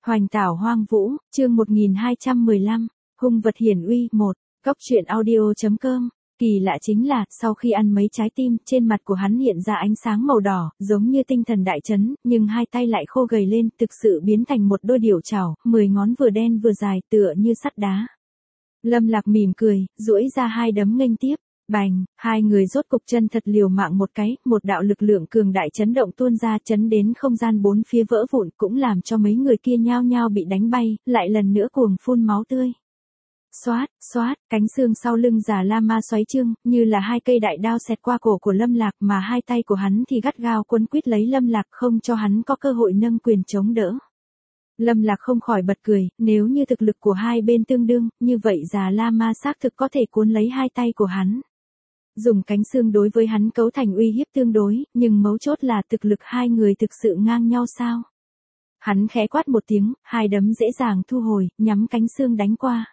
Hoành tảo hoang vũ, chương 1215, hung vật hiển uy 1, Cóc truyện audio.com. Kỳ lạ chính là, sau khi ăn mấy trái tim, trên mặt của hắn hiện ra ánh sáng màu đỏ, giống như tinh thần đại chấn, nhưng hai tay lại khô gầy lên, thực sự biến thành một đôi điểu chảo, 10 ngón vừa đen vừa dài, tựa như sắt đá. Lâm Lạc mỉm cười, duỗi ra hai đấm nghênh tiếp. Bành, hai người rốt cục chân thật liều mạng một cái, một đạo lực lượng cường đại chấn động tuôn ra, chấn đến không gian bốn phía vỡ vụn, cũng làm cho mấy người kia nhao nhao bị đánh bay, lại lần nữa cuồng phun máu tươi. Xoát, xoát, cánh xương sau lưng Già Lama xoáy trương, như là hai cây đại đao xẹt qua cổ của Lâm Lạc, mà hai tay của hắn thì gắt gao quấn quýt lấy Lâm Lạc, không cho hắn có cơ hội nâng quyền chống đỡ. Lâm Lạc không khỏi bật cười, nếu như thực lực của hai bên tương đương, như vậy Già Lama xác thực có thể cuốn lấy hai tay của hắn. Dùng cánh xương đối với hắn cấu thành uy hiếp tương đối, nhưng mấu chốt là thực lực hai người thực sự ngang nhau sao? Hắn khẽ quát một tiếng, hai đấm dễ dàng thu hồi, nhắm cánh xương đánh qua.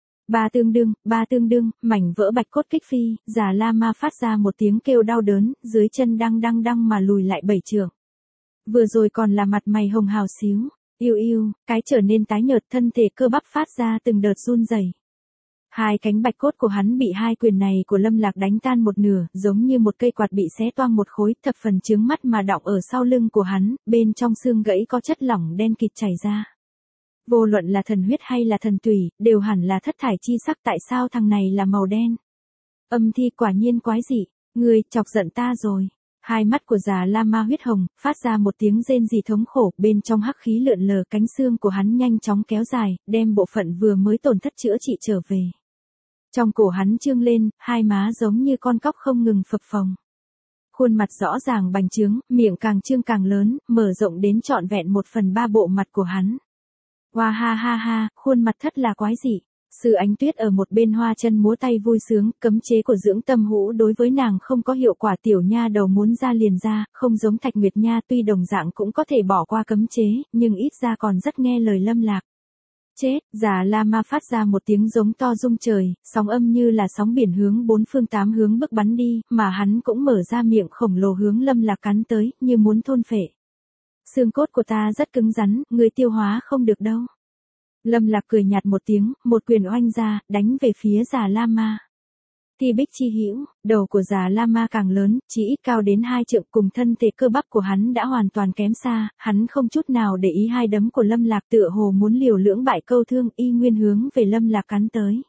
Ba tương đương, mảnh vỡ bạch cốt kích phi, Già Lama phát ra một tiếng kêu đau đớn, dưới chân đăng mà lùi lại 7 trượng. Vừa rồi còn là mặt mày hồng hào xíu, yêu, cái trở nên tái nhợt, thân thể cơ bắp phát ra từng đợt run rẩy. Hai cánh bạch cốt của hắn bị hai quyền này của Lâm Lạc đánh tan một nửa, giống như một cây quạt bị xé toang một khối, thập phần chướng mắt mà đọng ở sau lưng của hắn, bên trong xương gãy có chất lỏng đen kịt chảy ra. Vô luận là thần huyết hay là thần tủy, đều hẳn là thất thải chi sắc, tại sao thằng này là màu đen? Âm thi quả nhiên quái dị, ngươi chọc giận ta rồi. Hai mắt của Già Lama huyết hồng, phát ra một tiếng rên rỉ thống khổ, bên trong hắc khí lượn lờ, cánh xương của hắn nhanh chóng kéo dài, đem bộ phận vừa mới tổn thất chữa trị trở về. Trong cổ hắn trương lên, hai má giống như con cóc không ngừng phập phồng. Khuôn mặt rõ ràng bành trướng, miệng càng trương càng lớn, mở rộng đến trọn vẹn 1/3 bộ mặt của hắn. Hoa ha, khuôn mặt thật là quái dị. Sư Ánh Tuyết ở một bên hoa chân múa tay vui sướng, cấm chế của dưỡng tâm hũ đối với nàng không có hiệu quả, tiểu nha đầu muốn ra liền ra, không giống Thạch Nguyệt Nha tuy đồng dạng cũng có thể bỏ qua cấm chế, nhưng ít ra còn rất nghe lời Lâm Lạc. Chết, Già Lama phát ra một tiếng giống to rung trời, sóng âm như là sóng biển hướng bốn phương tám hướng bức bắn đi, mà hắn cũng mở ra miệng khổng lồ hướng Lâm Lạc cắn tới, như muốn thôn phệ. Xương cốt của ta rất cứng rắn, người tiêu hóa không được đâu. Lâm Lạc cười nhạt một tiếng, một quyền oanh ra, đánh về phía Già Lama. Ti bích chi hữu, đầu của Già Lama càng lớn, chỉ ít cao đến 2 trượng, cùng thân thể cơ bắp của hắn đã hoàn toàn kém xa, hắn không chút nào để ý hai đấm của Lâm Lạc, tựa hồ muốn liều lưỡng bại câu thương, y nguyên hướng về Lâm Lạc cắn tới.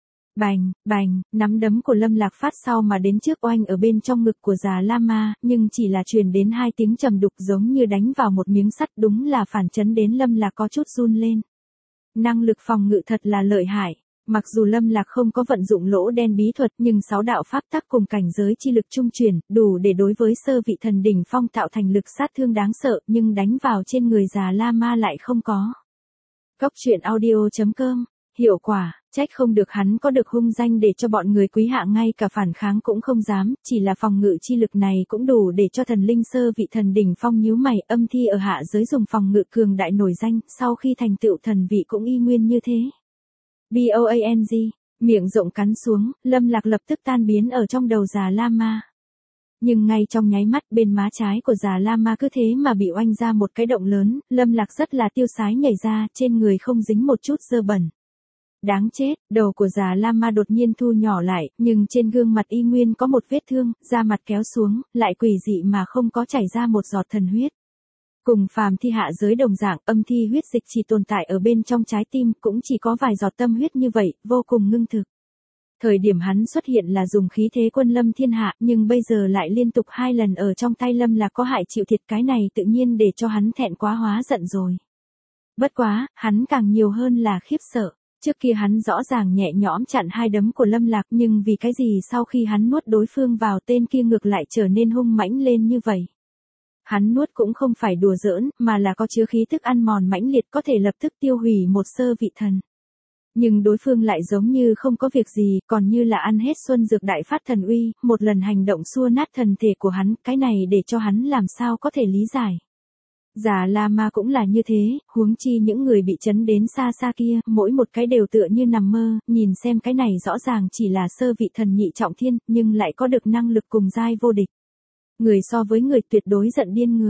Bành, nắm đấm của Lâm Lạc phát sau mà đến trước oanh ở bên trong ngực của Già Lama, nhưng chỉ là truyền đến 2 tiếng trầm đục giống như đánh vào một miếng sắt, đúng là phản chấn đến Lâm Lạc có chút run lên. Năng lực phòng ngự thật là lợi hại. Mặc dù Lâm Lạc không có vận dụng lỗ đen bí thuật, nhưng 6 đạo pháp tắc cùng cảnh giới chi lực trung truyền, đủ để đối với sơ vị thần đỉnh phong tạo thành lực sát thương đáng sợ, nhưng đánh vào trên người Già Lama lại không có. Cóc truyện audio.com, hiệu quả, trách không được hắn có được hung danh để cho bọn người quý hạ ngay cả phản kháng cũng không dám, chỉ là phòng ngự chi lực này cũng đủ để cho thần linh sơ vị thần đỉnh phong nhíu mày. Âm thi ở hạ giới dùng phòng ngự cường đại nổi danh, sau khi thành tựu thần vị cũng y nguyên như thế. Boang, miệng rộng cắn xuống, Lâm Lạc lập tức tan biến ở trong đầu Già Lama. Nhưng ngay trong nháy mắt, bên má trái của Già Lama cứ thế mà bị oanh ra một cái động lớn, Lâm Lạc rất là tiêu sái nhảy ra, trên người không dính một chút dơ bẩn. Đáng chết, đầu của Già Lama đột nhiên thu nhỏ lại, nhưng trên gương mặt y nguyên có một vết thương, da mặt kéo xuống, lại quỷ dị mà không có chảy ra một giọt thần huyết. Cùng phàm thi hạ giới đồng dạng, âm thi huyết dịch chỉ tồn tại ở bên trong trái tim, cũng chỉ có vài giọt tâm huyết như vậy, vô cùng ngưng thực. Thời điểm hắn xuất hiện là dùng khí thế quân lâm thiên hạ, nhưng bây giờ lại liên tục 2 lần ở trong tay Lâm Lạc có hại chịu thiệt, cái này tự nhiên để cho hắn thẹn quá hóa giận rồi. Bất quá, hắn càng nhiều hơn là khiếp sợ. Trước kia hắn rõ ràng nhẹ nhõm chặn 2 đấm của Lâm Lạc, nhưng vì cái gì sau khi hắn nuốt đối phương vào, tên kia ngược lại trở nên hung mãnh lên như vậy. Hắn nuốt cũng không phải đùa giỡn, mà là có chứa khí tức ăn mòn mãnh liệt, có thể lập tức tiêu hủy một sơ vị thần. Nhưng đối phương lại giống như không có việc gì, còn như là ăn hết xuân dược đại phát thần uy, một lần hành động xua nát thần thể của hắn, cái này để cho hắn làm sao có thể lý giải. Già Lama cũng là như thế, huống chi những người bị chấn đến xa xa kia, mỗi một cái đều tựa như nằm mơ, nhìn xem cái này rõ ràng chỉ là sơ vị thần nhị trọng thiên, nhưng lại có được năng lực cùng giai vô địch. Người so với người tuyệt đối giận điên người.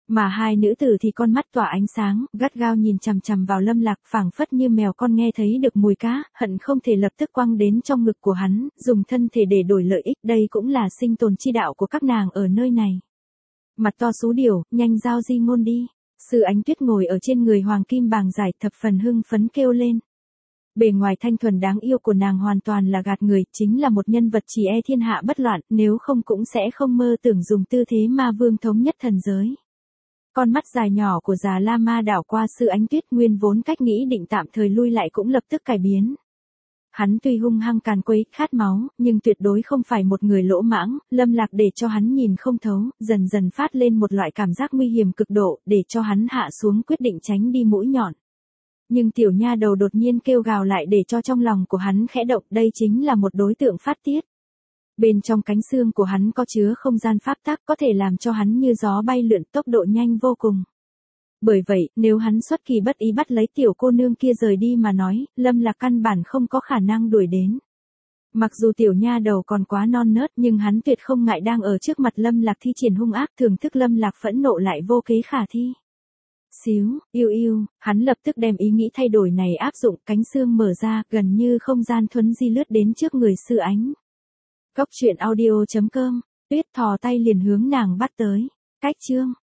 Mà hai nữ tử thì con mắt tỏa ánh sáng, gắt gao nhìn chằm chằm vào Lâm Lạc, phảng phất như mèo con nghe thấy được mùi cá, hận không thể lập tức quăng đến trong ngực của hắn, dùng thân thể để đổi lợi ích, đây cũng là sinh tồn chi đạo của các nàng ở nơi này. Mặt to sú điểu, nhanh giao di ngôn đi. Sư Ánh Tuyết ngồi ở trên người hoàng kim bàng giải, thập phần hưng phấn kêu lên. Bề ngoài thanh thuần đáng yêu của nàng hoàn toàn là gạt người, chính là một nhân vật chỉ e thiên hạ bất loạn, nếu không cũng sẽ không mơ tưởng dùng tư thế ma vương thống nhất thần giới. Con mắt dài nhỏ của già La Ma đảo qua Sư Ánh Tuyết, nguyên vốn cách nghĩ định tạm thời lui lại cũng lập tức cải biến. Hắn tuy hung hăng càn quấy, khát máu, nhưng tuyệt đối không phải một người lỗ mãng, Lâm Lạc để cho hắn nhìn không thấu, dần dần phát lên một loại cảm giác nguy hiểm cực độ, để cho hắn hạ xuống quyết định tránh đi mũi nhọn. Nhưng tiểu nha đầu đột nhiên kêu gào lại để cho trong lòng của hắn khẽ động, đây chính là một đối tượng phát tiết. Bên trong cánh xương của hắn có chứa không gian pháp tắc, có thể làm cho hắn như gió bay lượn, tốc độ nhanh vô cùng. Bởi vậy, nếu hắn xuất kỳ bất ý bắt lấy tiểu cô nương kia rời đi mà nói, Lâm Lạc căn bản không có khả năng đuổi đến. Mặc dù tiểu nha đầu còn quá non nớt, nhưng hắn tuyệt không ngại đang ở trước mặt Lâm Lạc thi triển hung ác, thưởng thức Lâm Lạc phẫn nộ lại vô kế khả thi. Xíu, yêu yêu, hắn lập tức đem ý nghĩ thay đổi này áp dụng, cánh xương mở ra, gần như không gian thuấn di lướt đến trước người Sư Ánh. Cốc truyện audio.com, Tuyết thò tay liền hướng nàng bắt tới. Cách chương